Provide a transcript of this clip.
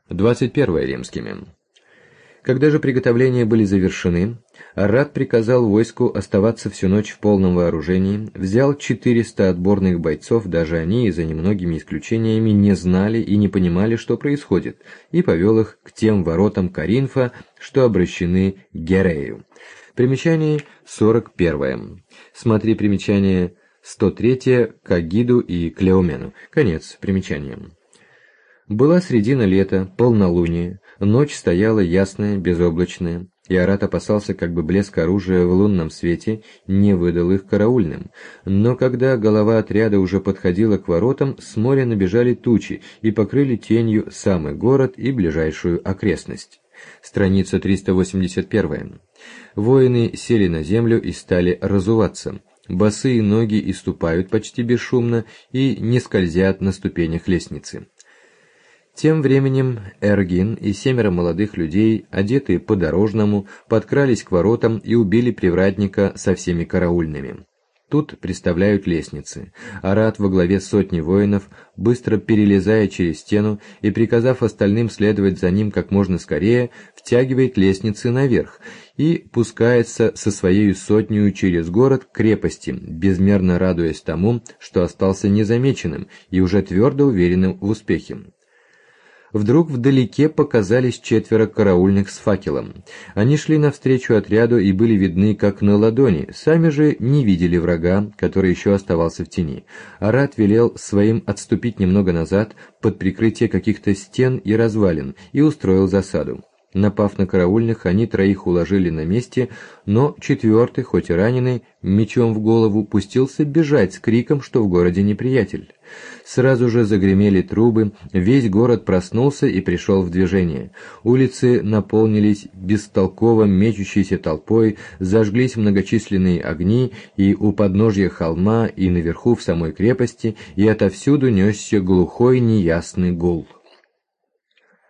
21 римскими. Когда же приготовления были завершены, Арат приказал войску оставаться всю ночь в полном вооружении, взял 400 отборных бойцов, даже они, за немногими исключениями, не знали и не понимали, что происходит, и повел их к тем воротам Коринфа, что обращены к Герею. Примечание 41. Смотри примечание 103 к Агиду и Клеомену. Конец примечания. Была средина лета, полнолуние, ночь стояла ясная, безоблачная, и Арат опасался, как бы блеск оружия в лунном свете не выдал их караульным. Но когда голова отряда уже подходила к воротам, с моря набежали тучи и покрыли тенью самый город и ближайшую окрестность. Страница 381. Воины сели на землю и стали разуваться. Босые ноги иступают почти бесшумно и не скользят на ступенях лестницы. Тем временем Эргин и 7 молодых людей, одетые по-дорожному, подкрались к воротам и убили привратника со всеми караульными. Тут представляют лестницы. Арат во главе сотни воинов, быстро перелезая через стену и приказав остальным следовать за ним как можно скорее, втягивает лестницы наверх и пускается со своей сотнею через город к крепости, безмерно радуясь тому, что остался незамеченным и уже твердо уверенным в успехе. Вдруг вдалеке показались 4 караульных с факелом. Они шли навстречу отряду и были видны как на ладони, сами же не видели врага, который еще оставался в тени. Арат велел своим отступить немного назад под прикрытие каких-то стен и развалин и устроил засаду. Напав на караульных, они 3 уложили на месте, но 4-й, хоть и раненый, мечом в голову, пустился бежать с криком, что в городе неприятель. Сразу же загремели трубы, весь город проснулся и пришел в движение. Улицы наполнились бестолково мечущейся толпой, зажглись многочисленные огни и у подножья холма, и наверху в самой крепости, и отовсюду несся глухой неясный гул.